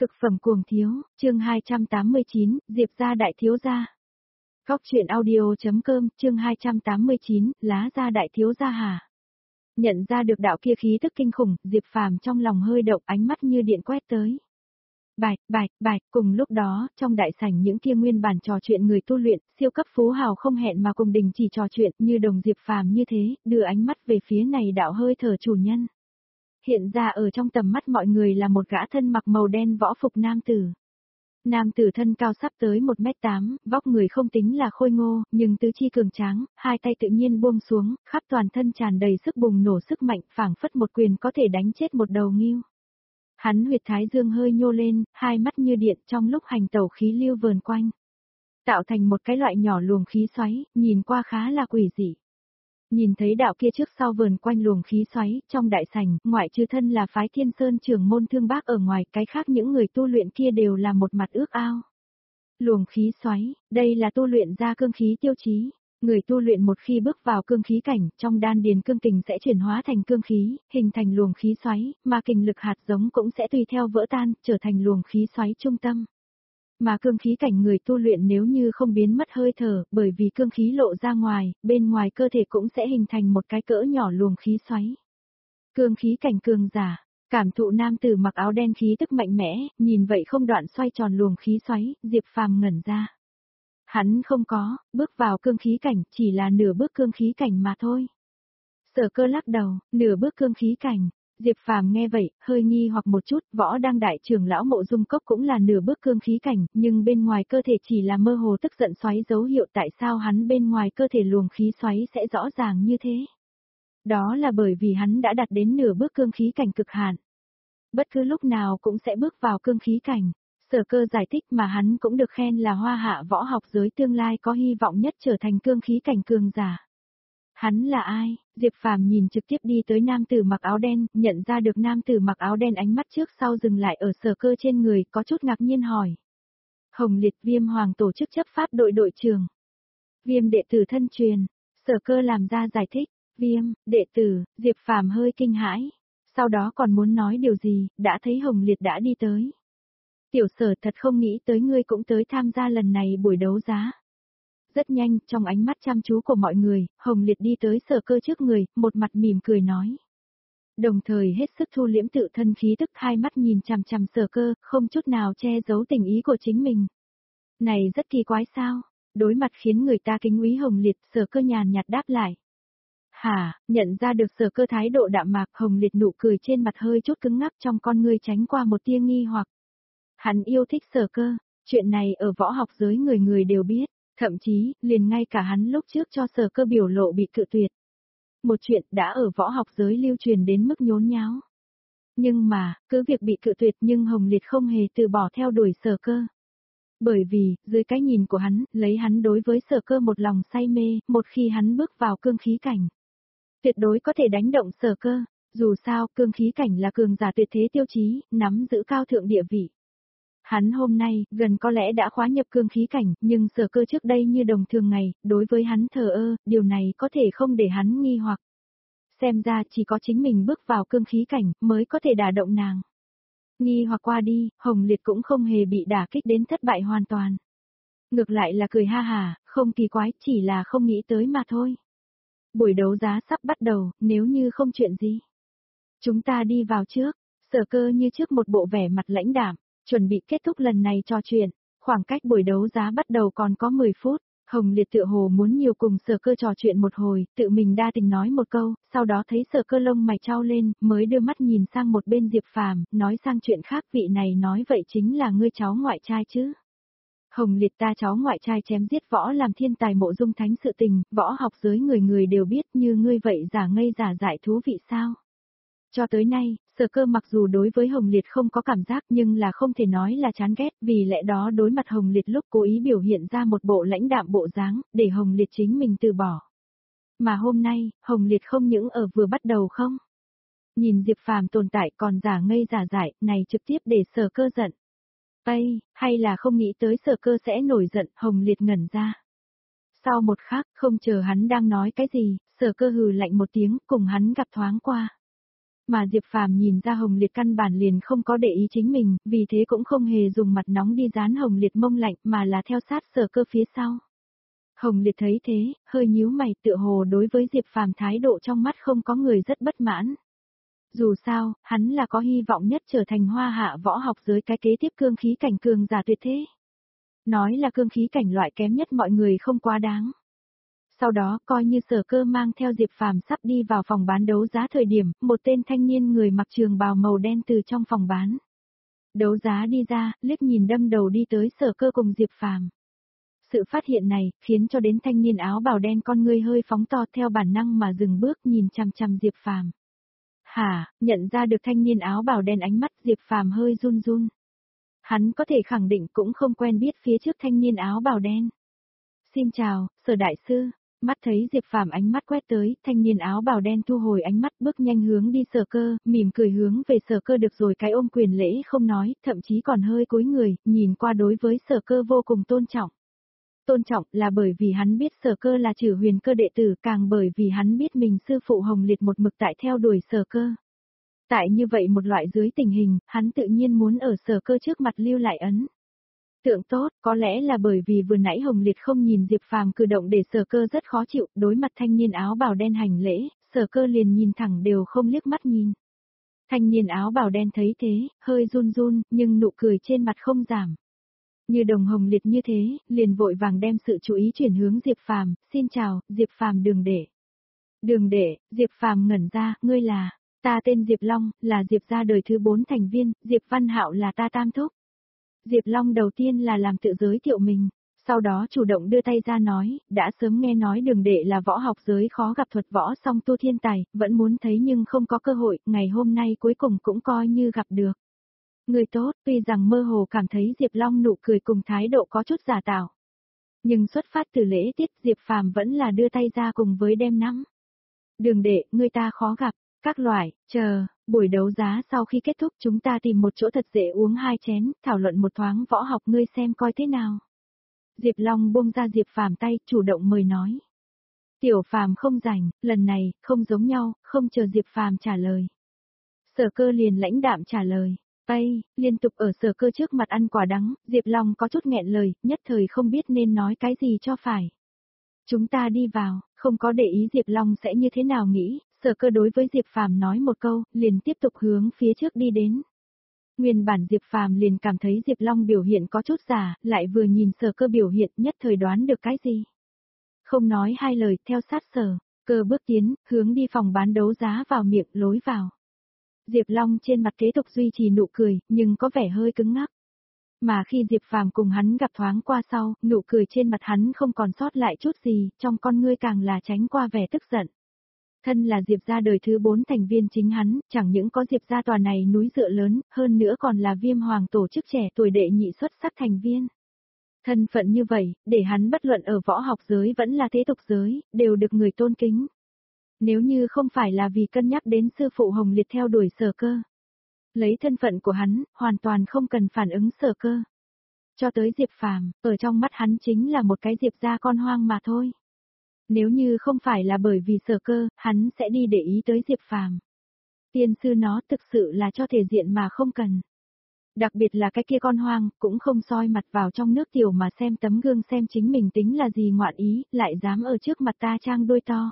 Cực phẩm cuồng thiếu, chương 289, Diệp gia đại thiếu gia. Góc truyện audio.com, chương 289, lá gia đại thiếu gia hả? Nhận ra được đạo kia khí tức kinh khủng, Diệp Phàm trong lòng hơi động, ánh mắt như điện quét tới. Bạch, cùng lúc đó, trong đại sảnh những kia nguyên bản trò chuyện người tu luyện, siêu cấp phú hào không hẹn mà cùng đình chỉ trò chuyện, như đồng Diệp Phàm như thế, đưa ánh mắt về phía này đạo hơi thở chủ nhân. Hiện ra ở trong tầm mắt mọi người là một gã thân mặc màu đen võ phục nam tử. Nam tử thân cao sắp tới 1m8, vóc người không tính là khôi ngô, nhưng tứ chi cường tráng, hai tay tự nhiên buông xuống, khắp toàn thân tràn đầy sức bùng nổ sức mạnh, phảng phất một quyền có thể đánh chết một đầu ngưu. Hắn huyệt thái dương hơi nhô lên, hai mắt như điện trong lúc hành tẩu khí lưu vờn quanh. Tạo thành một cái loại nhỏ luồng khí xoáy, nhìn qua khá là quỷ dị. Nhìn thấy đạo kia trước sau vờn quanh luồng khí xoáy, trong đại sảnh, ngoại trừ thân là phái Thiên Sơn trưởng môn Thương Bác ở ngoài, cái khác những người tu luyện kia đều là một mặt ước ao. Luồng khí xoáy, đây là tu luyện ra cương khí tiêu chí. Người tu luyện một khi bước vào cương khí cảnh, trong đan điền cương kình sẽ chuyển hóa thành cương khí, hình thành luồng khí xoáy, mà kình lực hạt giống cũng sẽ tùy theo vỡ tan, trở thành luồng khí xoáy trung tâm. Mà cương khí cảnh người tu luyện nếu như không biến mất hơi thở, bởi vì cương khí lộ ra ngoài, bên ngoài cơ thể cũng sẽ hình thành một cái cỡ nhỏ luồng khí xoáy. Cương khí cảnh cường giả, cảm thụ nam tử mặc áo đen khí tức mạnh mẽ, nhìn vậy không đoạn xoay tròn luồng khí xoáy, Diệp Phàm ngẩn ra. Hắn không có, bước vào cương khí cảnh, chỉ là nửa bước cương khí cảnh mà thôi. Sở Cơ lắc đầu, nửa bước cương khí cảnh. Diệp Phàm nghe vậy, hơi nghi hoặc một chút, võ đăng đại trưởng lão Mộ Dung Cốc cũng là nửa bước cương khí cảnh, nhưng bên ngoài cơ thể chỉ là mơ hồ tức giận xoáy dấu hiệu, tại sao hắn bên ngoài cơ thể luồng khí xoáy sẽ rõ ràng như thế? Đó là bởi vì hắn đã đạt đến nửa bước cương khí cảnh cực hạn. Bất cứ lúc nào cũng sẽ bước vào cương khí cảnh. Sở Cơ giải thích mà hắn cũng được khen là hoa hạ võ học giới tương lai có hy vọng nhất trở thành cương khí cảnh cường giả. Hắn là ai? Diệp Phàm nhìn trực tiếp đi tới nam tử mặc áo đen, nhận ra được nam tử mặc áo đen ánh mắt trước sau dừng lại ở Sở Cơ trên người, có chút ngạc nhiên hỏi. Hồng Liệt Viêm Hoàng tổ chức chấp pháp đội đội trưởng. Viêm đệ tử thân truyền. Sở Cơ làm ra giải thích. Viêm, đệ tử, Diệp Phàm hơi kinh hãi. Sau đó còn muốn nói điều gì, đã thấy Hồng Liệt đã đi tới. Tiểu Sở thật không nghĩ tới ngươi cũng tới tham gia lần này buổi đấu giá. Rất nhanh, trong ánh mắt chăm chú của mọi người, Hồng Liệt đi tới Sở Cơ trước người, một mặt mỉm cười nói. Đồng thời hết sức thu liễm tự thân khí tức, hai mắt nhìn chằm chằm Sở Cơ, không chút nào che giấu tình ý của chính mình. Này rất kỳ quái sao? Đối mặt khiến người ta kính úy Hồng Liệt, Sở Cơ nhàn nhạt đáp lại. Hả, nhận ra được Sở Cơ thái độ đạm mạc, Hồng Liệt nụ cười trên mặt hơi chút cứng ngắc, trong con ngươi tránh qua một tia nghi hoặc. Hắn yêu thích Sở Cơ, chuyện này ở võ học giới người người đều biết. Thậm chí, liền ngay cả hắn lúc trước cho Sở Cơ biểu lộ bị cự tuyệt. Một chuyện đã ở võ học giới lưu truyền đến mức nhốn nháo. Nhưng mà, cứ việc bị cự tuyệt nhưng Hồng Liệt không hề từ bỏ theo đuổi Sở Cơ. Bởi vì, dưới cái nhìn của hắn, lấy hắn đối với Sở Cơ một lòng say mê, một khi hắn bước vào cương khí cảnh. Tuyệt đối có thể đánh động Sở Cơ, dù sao cương khí cảnh là cường giả tuyệt thế tiêu chí, nắm giữ cao thượng địa vị. Hắn hôm nay, gần có lẽ đã khóa nhập cương khí cảnh, nhưng Sở Cơ trước đây như đồng thường ngày, đối với hắn thờ ơ, điều này có thể không để hắn nghi hoặc. Xem ra chỉ có chính mình bước vào cương khí cảnh, mới có thể đả động nàng. Nghi hoặc qua đi, Hồng Liệt cũng không hề bị đả kích đến thất bại hoàn toàn. Ngược lại là cười ha hà, không kỳ quái, chỉ là không nghĩ tới mà thôi. Buổi đấu giá sắp bắt đầu, nếu như không chuyện gì. Chúng ta đi vào trước, Sở Cơ như trước một bộ vẻ mặt lãnh đạm. Chuẩn bị kết thúc lần này trò chuyện, khoảng cách buổi đấu giá bắt đầu còn có 10 phút, Hồng Liệt tựa hồ muốn nhiều cùng Sở Cơ trò chuyện một hồi, tự mình đa tình nói một câu, sau đó thấy Sở Cơ lông mày chau lên, mới đưa mắt nhìn sang một bên Diệp Phàm, nói sang chuyện khác, vị này nói vậy chính là ngươi cháu ngoại trai chứ. Hồng Liệt ta cháu ngoại trai chém giết võ làm thiên tài Mộ Dung Thánh sự tình, võ học giới người người đều biết, như ngươi vậy giả ngây giả dại thú vị sao? Cho tới nay, Sở Cơ mặc dù đối với Hồng Liệt không có cảm giác nhưng là không thể nói là chán ghét, vì lẽ đó đối mặt Hồng Liệt lúc cố ý biểu hiện ra một bộ lãnh đạm bộ dáng, để Hồng Liệt chính mình từ bỏ. Mà hôm nay, Hồng Liệt không những ở vừa bắt đầu không? Nhìn Diệp Phàm tồn tại còn giả ngây giả dại, này trực tiếp để Sở Cơ giận. Ây, hay là không nghĩ tới Sở Cơ sẽ nổi giận, Hồng Liệt ngẩn ra. Sau một khắc, không chờ hắn đang nói cái gì, Sở Cơ hừ lạnh một tiếng, cùng hắn gặp thoáng qua. Mà Diệp Phàm nhìn ra Hồng Liệt căn bản liền không có để ý chính mình, vì thế cũng không hề dùng mặt nóng đi dán Hồng Liệt mông lạnh mà là theo sát Sở Cơ phía sau. Hồng Liệt thấy thế, hơi nhíu mày tựa hồ đối với Diệp Phàm thái độ trong mắt không có người rất bất mãn. Dù sao, hắn là có hy vọng nhất trở thành hoa hạ võ học giới cái kế tiếp cương khí cảnh cường giả tuyệt thế. Nói là cương khí cảnh loại kém nhất mọi người không quá đáng. Sau đó, coi như Sở Cơ mang theo Diệp Phàm sắp đi vào phòng bán đấu giá thời điểm, một tên thanh niên người mặc trường bào màu đen từ trong phòng bán đấu giá đi ra, liếc nhìn đâm đầu đi tới Sở Cơ cùng Diệp Phàm. Sự phát hiện này, khiến cho đến thanh niên áo bào đen con ngươi hơi phóng to theo bản năng mà dừng bước nhìn chằm chằm Diệp Phàm. Hả, nhận ra được thanh niên áo bào đen ánh mắt Diệp Phàm hơi run run. Hắn có thể khẳng định cũng không quen biết phía trước thanh niên áo bào đen. Xin chào, Sở đại sư. Mắt thấy Diệp Phàm ánh mắt quét tới, thanh niên áo bào đen thu hồi ánh mắt bước nhanh hướng đi Sở Cơ, mỉm cười hướng về Sở Cơ được rồi cái ôm quyền lễ không nói, thậm chí còn hơi cúi người, nhìn qua đối với Sở Cơ vô cùng tôn trọng. Tôn trọng là bởi vì hắn biết Sở Cơ là Trử Huyền Cơ đệ tử, càng bởi vì hắn biết mình sư phụ Hồng Liệt một mực tại theo đuổi Sở Cơ. Tại như vậy một loại dưới tình hình, hắn tự nhiên muốn ở Sở Cơ trước mặt lưu lại ấn tượng tốt, có lẽ là bởi vì vừa nãy Hồng Liệt không nhìn Diệp Phàm cử động để Sở Cơ rất khó chịu, đối mặt thanh niên áo bào đen hành lễ, Sở Cơ liền nhìn thẳng đều không liếc mắt nhìn. Thanh niên áo bào đen thấy thế, hơi run run, nhưng nụ cười trên mặt không giảm. Như đồng Hồng Liệt như thế, liền vội vàng đem sự chú ý chuyển hướng Diệp Phàm, xin chào, Diệp Phàm Đường đệ. Đường đệ, Diệp Phàm ngẩn ra, ngươi là, ta tên Diệp Long, là Diệp gia đời thứ 4 thành viên, Diệp Văn Hạo là ta tam thúc. Diệp Long đầu tiên là làm tự giới thiệu mình, sau đó chủ động đưa tay ra nói, đã sớm nghe nói Đường đệ là võ học giới khó gặp thuật võ song tu thiên tài, vẫn muốn thấy nhưng không có cơ hội, ngày hôm nay cuối cùng cũng coi như gặp được. Người tốt, tuy rằng mơ hồ cảm thấy Diệp Long nụ cười cùng thái độ có chút giả tạo. Nhưng xuất phát từ lễ tiết Diệp Phàm vẫn là đưa tay ra cùng với đem nắm. Đường đệ, người ta khó gặp, các loại, chờ, buổi đấu giá sau khi kết thúc chúng ta tìm một chỗ thật dễ uống 2 chén, thảo luận một thoáng võ học ngươi xem coi thế nào. Diệp Long buông ra Diệp Phàm tay, chủ động mời nói. Tiểu Phàm không rảnh, lần này, không giống nhau, không chờ Diệp Phàm trả lời. Sở Cơ liền lãnh đạm trả lời. Tây, liên tục ở Sở Cơ trước mặt ăn quả đắng, Diệp Long có chút nghẹn lời, nhất thời không biết nên nói cái gì cho phải. Chúng ta đi vào, không có để ý Diệp Long sẽ như thế nào nghĩ, Sở Cơ đối với Diệp Phàm nói một câu, liền tiếp tục hướng phía trước đi đến. Nguyên bản Diệp Phàm liền cảm thấy Diệp Long biểu hiện có chút giả, lại vừa nhìn Sở Cơ biểu hiện nhất thời đoán được cái gì. Không nói hai lời, theo sát Sở Cơ bước tiến, hướng đi phòng bán đấu giá vào miệng lối vào. Diệp Long trên mặt kế tục duy trì nụ cười, nhưng có vẻ hơi cứng ngắc. Mà khi Diệp Phàm cùng hắn gặp thoáng qua sau, nụ cười trên mặt hắn không còn sót lại chút gì, trong con ngươi càng là tránh qua vẻ tức giận. Thân là Diệp gia đời thứ 4 thành viên chính hắn, chẳng những có Diệp gia tòa này núi dựa lớn, hơn nữa còn là Viêm Hoàng tổ chức trẻ tuổi đệ nhị xuất sắc thành viên. Thân phận như vậy, để hắn bất luận ở võ học giới vẫn là thế tục giới, đều được người tôn kính. Nếu như không phải là vì cân nhắc đến sư phụ Hồng Liệt theo đuổi Sở Cơ. Lấy thân phận của hắn, hoàn toàn không cần phản ứng Sở Cơ. Cho tới Diệp Phàm, ở trong mắt hắn chính là một cái Diệp gia con hoang mà thôi. Nếu như không phải là bởi vì Sở Cơ, hắn sẽ đi để ý tới Diệp Phàm. Tiên sư nó thực sự là cho thể diện mà không cần. Đặc biệt là cái kia con hoang, cũng không soi mặt vào trong nước tiểu mà xem tấm gương xem chính mình tính là gì ngoạn ý, lại dám ở trước mặt ta trang đôi to.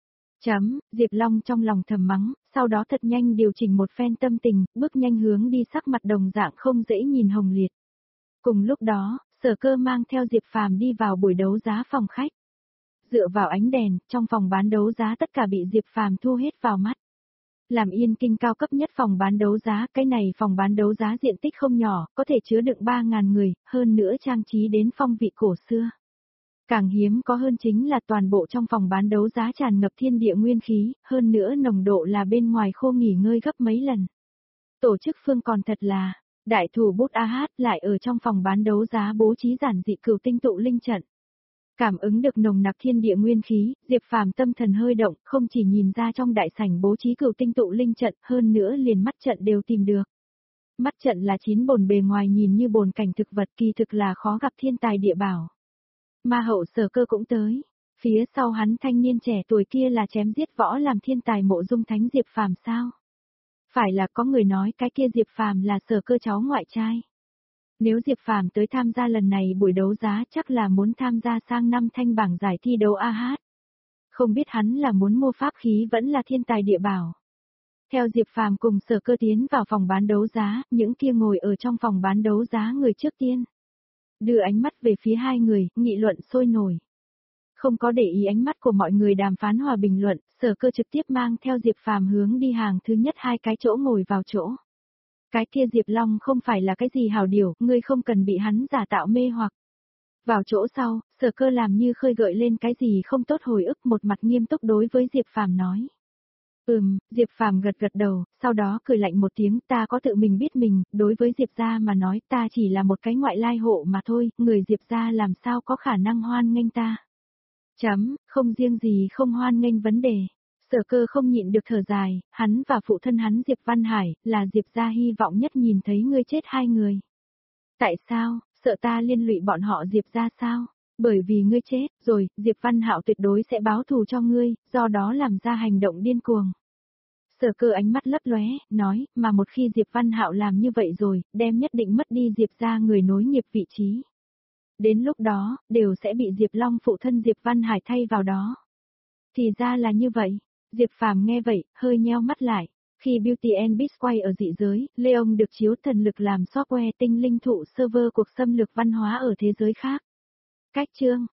Diệp Long trong lòng thầm mắng, sau đó thật nhanh điều chỉnh một phen tâm tình, bước nhanh hướng đi sắc mặt đồng dạng không dễ nhìn Hồng Liệt. Cùng lúc đó, Sở Cơ mang theo Diệp Phàm đi vào buổi đấu giá phòng khách. Dựa vào ánh đèn, trong phòng bán đấu giá tất cả bị Diệp Phàm thu hết vào mắt. Làm Yên Kinh cao cấp nhất phòng bán đấu giá, cái này phòng bán đấu giá diện tích không nhỏ, có thể chứa đựng 3.000 người, hơn nữa trang trí đến phong vị cổ xưa. Càng hiếm có hơn chính là toàn bộ trong phòng bán đấu giá tràn ngập thiên địa nguyên khí, hơn nữa nồng độ là bên ngoài khô nghỉ ngơi gấp mấy lần. Tổ chức phương còn thật là, đại thủ bút AH lại ở trong phòng bán đấu giá bố trí giản dị cửu tinh tụ linh trận. Cảm ứng được nồng nặc thiên địa nguyên khí, Diệp Phàm tâm thần hơi động, không chỉ nhìn ra trong đại sảnh bố trí cửu tinh tụ linh trận, hơn nữa liền mắt trận đều tìm được. Mắt trận là 9 bồn bề ngoài nhìn như bồn cảnh thực vật, kỳ thực là khó gặp thiên tài địa bảo. Ma hậu Sở Cơ cũng tới, phía sau hắn thanh niên trẻ tuổi kia là chém giết võ làm thiên tài Mộ Dung Thánh Diệp Phàm sao? Phải là có người nói cái kia Diệp Phàm là Sở Cơ cháu ngoại trai. Nếu Diệp Phàm tới tham gia lần này buổi đấu giá chắc là muốn tham gia sang năm thanh bảng giải thi đấu AH. Không biết hắn là muốn mua pháp khí vẫn là thiên tài địa bảo. Theo Diệp Phàm cùng Sở Cơ tiến vào phòng bán đấu giá, những kia ngồi ở trong phòng bán đấu giá người trước tiên. Đưa ánh mắt về phía hai người, nghị luận sôi nổi. Không có để ý ánh mắt của mọi người đàm phán hòa bình luận, Sở Cơ trực tiếp mang theo Diệp Phàm hướng đi hàng thứ nhất hai cái chỗ ngồi vào chỗ. Cái kia Diệp Long không phải là cái gì hào điều, ngươi không cần bị hắn giả tạo mê hoặc. Vào chỗ sau, Sở Cơ làm như khơi gợi lên cái gì không tốt hồi ức, một mặt nghiêm túc đối với Diệp Phàm nói. Diệp Phàm gật gật đầu, sau đó cười lạnh một tiếng, ta có tự mình biết mình, đối với Diệp gia mà nói ta chỉ là một cái ngoại lai hộ mà thôi, người Diệp gia làm sao có khả năng hoan nghênh ta. Không riêng gì không hoan nghênh vấn đề. Sở Cơ không nhịn được thở dài, hắn và phụ thân hắn Diệp Văn Hải, là Diệp gia hy vọng nhất nhìn thấy ngươi chết hai người. Tại sao, sợ ta liên lụy bọn họ Diệp gia sao? Bởi vì ngươi chết, rồi, Diệp Văn Hạo tuyệt đối sẽ báo thù cho ngươi, do đó làm ra hành động điên cuồng. Sở Cơ ánh mắt lấp lóe, nói, mà một khi Diệp Văn Hạo làm như vậy rồi, đem nhất định mất đi Diệp gia người nối nghiệp vị trí. Đến lúc đó, đều sẽ bị Diệp Long phụ thân Diệp Văn Hải thay vào đó. Thì ra là như vậy. Diệp Phàm nghe vậy, hơi nheo mắt lại. Khi Beauty and Beast quay ở dị giới, Leon được chiếu thần lực làm software tinh linh thụ server cuộc xâm lược văn hóa ở thế giới khác. Cách chương